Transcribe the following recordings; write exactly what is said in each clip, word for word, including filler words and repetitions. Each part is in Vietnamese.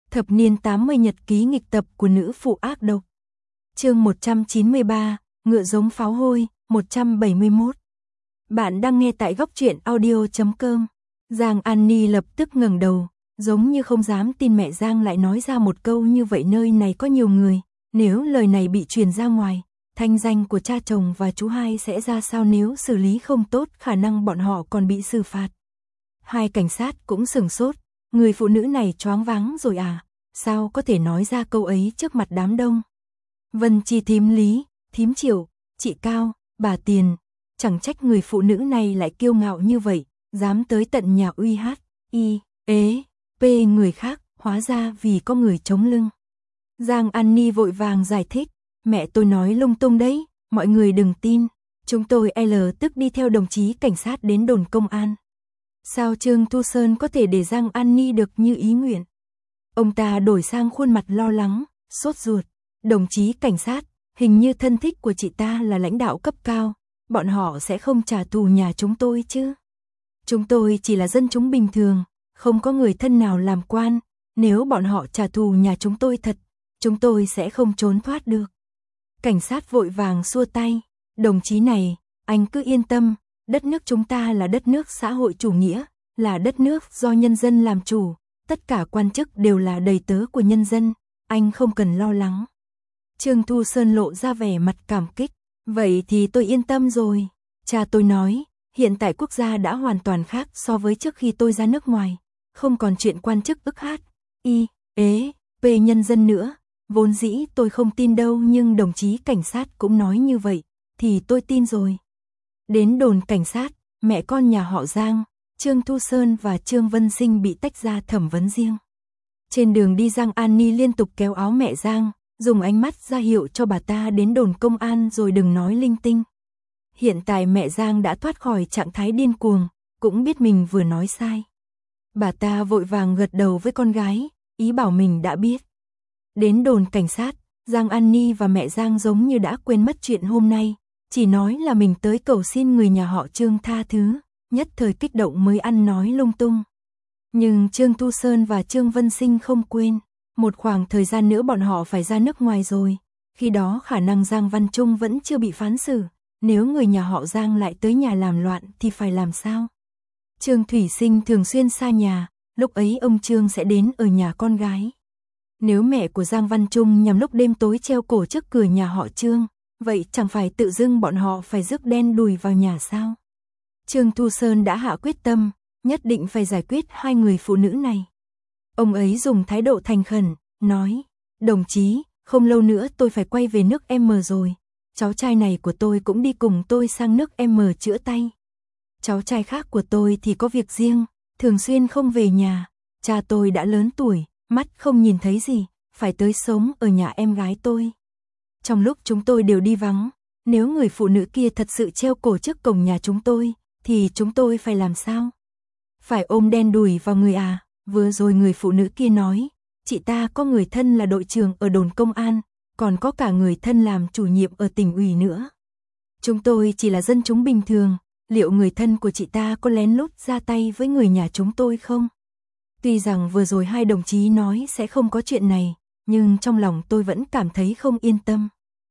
Thập niên tám mươi nhật ký nghịch tập của nữ phụ ác độc. Chương một trăm chín mươi ba, ngựa giống pháo hôi, một trăm bảy mươi mốt. Bạn đang nghe tại góc truyện audio chấm com. Giang An Ni lập tức ngẩng đầu, giống như không dám tin mẹ Giang lại nói ra một câu như vậy. Nơi này có nhiều người, nếu lời này bị truyền ra ngoài, thanh danh của cha chồng và chú hai sẽ ra sao? Nếu xử lý không tốt, khả năng bọn họ còn bị xử phạt. Hai cảnh sát cũng sửng sốt, người phụ nữ này choáng váng rồi à? Sao có thể nói ra câu ấy trước mặt đám đông? Vân Chi thím Lý, thím Triệu, chị Cao, bà Tiền, chẳng trách người phụ nữ này lại kiêu ngạo như vậy, dám tới tận nhà uy hát, y, ế, p người khác, hóa ra vì có người chống lưng. Giang An Ni vội vàng giải thích, mẹ tôi nói lung tung đấy, mọi người đừng tin, chúng tôi L tức đi theo đồng chí cảnh sát đến đồn công an. Sao Trương Thu Sơn có thể để Giang An Ni được như ý nguyện? Ông ta đổi sang khuôn mặt lo lắng, sốt ruột. Đồng chí cảnh sát, hình như thân thích của chị ta là lãnh đạo cấp cao, bọn họ sẽ không trả thù nhà chúng tôi chứ? Chúng tôi chỉ là dân chúng bình thường, không có người thân nào làm quan, nếu bọn họ trả thù nhà chúng tôi thật, chúng tôi sẽ không trốn thoát được. Cảnh sát vội vàng xua tay, đồng chí này, anh cứ yên tâm, đất nước chúng ta là đất nước xã hội chủ nghĩa, là đất nước do nhân dân làm chủ, tất cả quan chức đều là đầy tớ của nhân dân, anh không cần lo lắng. Trương Thu Sơn lộ ra vẻ mặt cảm kích, vậy thì tôi yên tâm rồi. Cha tôi nói, hiện tại quốc gia đã hoàn toàn khác so với trước khi tôi ra nước ngoài, không còn chuyện quan chức ức hát, y, ế, p nhân dân nữa. Vốn dĩ tôi không tin đâu, nhưng đồng chí cảnh sát cũng nói như vậy, thì tôi tin rồi. Đến đồn cảnh sát, mẹ con nhà họ Giang, Trương Thu Sơn và Trương Vân Sinh bị tách ra thẩm vấn riêng. Trên đường đi, Giang An Ni liên tục kéo áo mẹ Giang, dùng ánh mắt ra hiệu cho bà ta đến đồn công an rồi đừng nói linh tinh. Hiện tại mẹ Giang đã thoát khỏi trạng thái điên cuồng, cũng biết mình vừa nói sai. Bà ta vội vàng gật đầu với con gái, ý bảo mình đã biết. Đến đồn cảnh sát, Giang An Ni và mẹ Giang giống như đã quên mất chuyện hôm nay, chỉ nói là mình tới cầu xin người nhà họ Trương tha thứ, nhất thời kích động mới ăn nói lung tung. Nhưng Trương Thu Sơn và Trương Vân Sinh không quên, một khoảng thời gian nữa bọn họ phải ra nước ngoài rồi, khi đó khả năng Giang Văn Trung vẫn chưa bị phán xử, nếu người nhà họ Giang lại tới nhà làm loạn thì phải làm sao? Trương Thủy Sinh thường xuyên xa nhà, lúc ấy ông Trương sẽ đến ở nhà con gái. Nếu mẹ của Giang Văn Trung nhằm lúc đêm tối treo cổ trước cửa nhà họ Trương, vậy chẳng phải tự dưng bọn họ phải rước đen đùi vào nhà sao? Trương Thu Sơn đã hạ quyết tâm, nhất định phải giải quyết hai người phụ nữ này. Ông ấy dùng thái độ thành khẩn, nói, đồng chí, không lâu nữa tôi phải quay về nước M rồi, cháu trai này của tôi cũng đi cùng tôi sang nước M chữa tay. Cháu trai khác của tôi thì có việc riêng, thường xuyên không về nhà, cha tôi đã lớn tuổi, mắt không nhìn thấy gì, phải tới sống ở nhà em gái tôi. Trong lúc chúng tôi đều đi vắng, nếu người phụ nữ kia thật sự treo cổ trước cổng nhà chúng tôi, thì chúng tôi phải làm sao? Phải ôm đen đùi vào người à? Vừa rồi người phụ nữ kia nói, chị ta có người thân là đội trưởng ở đồn công an, còn có cả người thân làm chủ nhiệm ở tỉnh ủy nữa. Chúng tôi chỉ là dân chúng bình thường, liệu người thân của chị ta có lén lút ra tay với người nhà chúng tôi không? Tuy rằng vừa rồi hai đồng chí nói sẽ không có chuyện này, nhưng trong lòng tôi vẫn cảm thấy không yên tâm.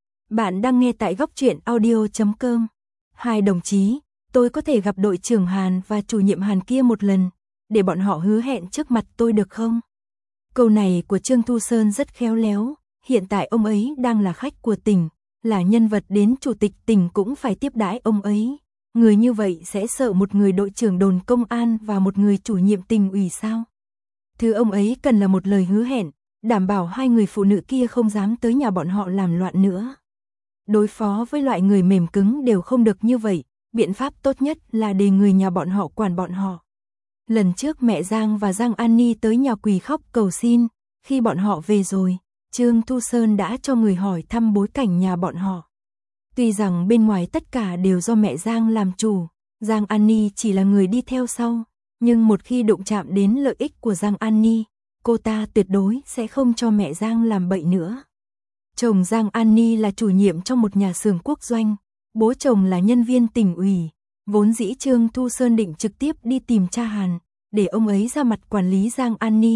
Bạn đang nghe tại góc truyện audio chấm com. Hai đồng chí, tôi có thể gặp đội trưởng Hàn và chủ nhiệm Hàn kia một lần, để bọn họ hứa hẹn trước mặt tôi được không? Câu này của Trương Thu Sơn rất khéo léo, hiện tại ông ấy đang là khách của tỉnh, là nhân vật đến chủ tịch tỉnh cũng phải tiếp đãi ông ấy. Người như vậy sẽ sợ một người đội trưởng đồn công an và một người chủ nhiệm tỉnh ủy sao? Thứ ông ấy cần là một lời hứa hẹn, đảm bảo hai người phụ nữ kia không dám tới nhà bọn họ làm loạn nữa. Đối phó với loại người mềm cứng đều không được như vậy, biện pháp tốt nhất là để người nhà bọn họ quản bọn họ. Lần trước mẹ Giang và Giang An Ni tới nhà quỳ khóc cầu xin, khi bọn họ về rồi, Trương Thu Sơn đã cho người hỏi thăm bối cảnh nhà bọn họ. Tuy rằng bên ngoài tất cả đều do mẹ Giang làm chủ, Giang An Ni chỉ là người đi theo sau, nhưng một khi đụng chạm đến lợi ích của Giang An Ni, cô ta tuyệt đối sẽ không cho mẹ Giang làm bậy nữa. Chồng Giang An Ni là chủ nhiệm trong một nhà xưởng quốc doanh, bố chồng là nhân viên tỉnh ủy, vốn dĩ Trương Thu Sơn định trực tiếp đi tìm cha Hàn, để ông ấy ra mặt quản lý Giang An Ni,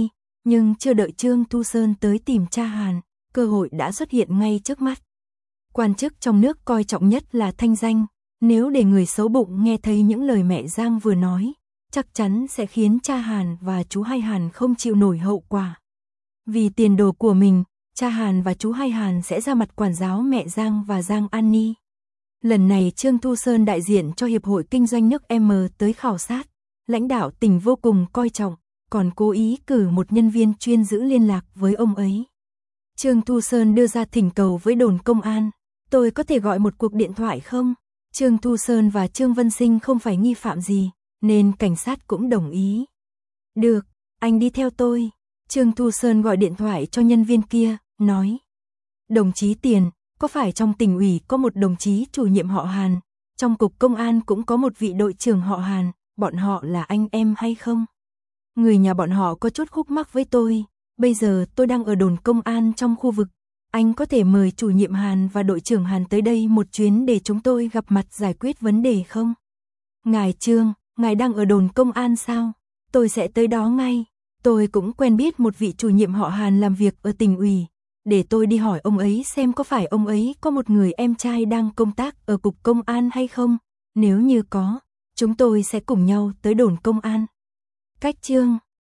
Nhưng chưa đợi Trương Thu Sơn tới tìm cha Hàn, cơ hội đã xuất hiện ngay trước mắt. Quan chức trong nước coi trọng nhất là thanh danh, nếu để người xấu bụng nghe thấy những lời mẹ Giang vừa nói, chắc chắn sẽ khiến cha Hàn và chú Hai Hàn không chịu nổi hậu quả. Vì tiền đồ của mình, cha Hàn và chú Hai Hàn sẽ ra mặt quản giáo mẹ Giang và Giang An Ni. Lần này Trương Thu Sơn đại diện cho Hiệp hội Kinh doanh nước M tới khảo sát, lãnh đạo tỉnh vô cùng coi trọng, còn cố ý cử một nhân viên chuyên giữ liên lạc với ông ấy. Trương Thu Sơn đưa ra thỉnh cầu với đồn công an, tôi có thể gọi một cuộc điện thoại không? Trương Thu Sơn và Trương Vân Sinh không phải nghi phạm gì, nên cảnh sát cũng đồng ý. Được, anh đi theo tôi. Trương Thu Sơn gọi điện thoại cho nhân viên kia, nói. Đồng chí Tiền, có phải trong tỉnh ủy có một đồng chí chủ nhiệm họ Hàn, trong cục công an cũng có một vị đội trưởng họ Hàn, bọn họ là anh em hay không? Người nhà bọn họ có chút khúc mắc với tôi, bây giờ tôi đang ở đồn công an trong khu vực. Anh có thể mời chủ nhiệm Hàn và đội trưởng Hàn tới đây một chuyến để chúng tôi gặp mặt giải quyết vấn đề không? Ngài Trương, ngài đang ở đồn công an sao? Tôi sẽ tới đó ngay. Tôi cũng quen biết một vị chủ nhiệm họ Hàn làm việc ở tỉnh ủy. Để tôi đi hỏi ông ấy xem có phải ông ấy có một người em trai đang công tác ở cục công an hay không? Nếu như có, chúng tôi sẽ cùng nhau tới đồn công an. Cách Trương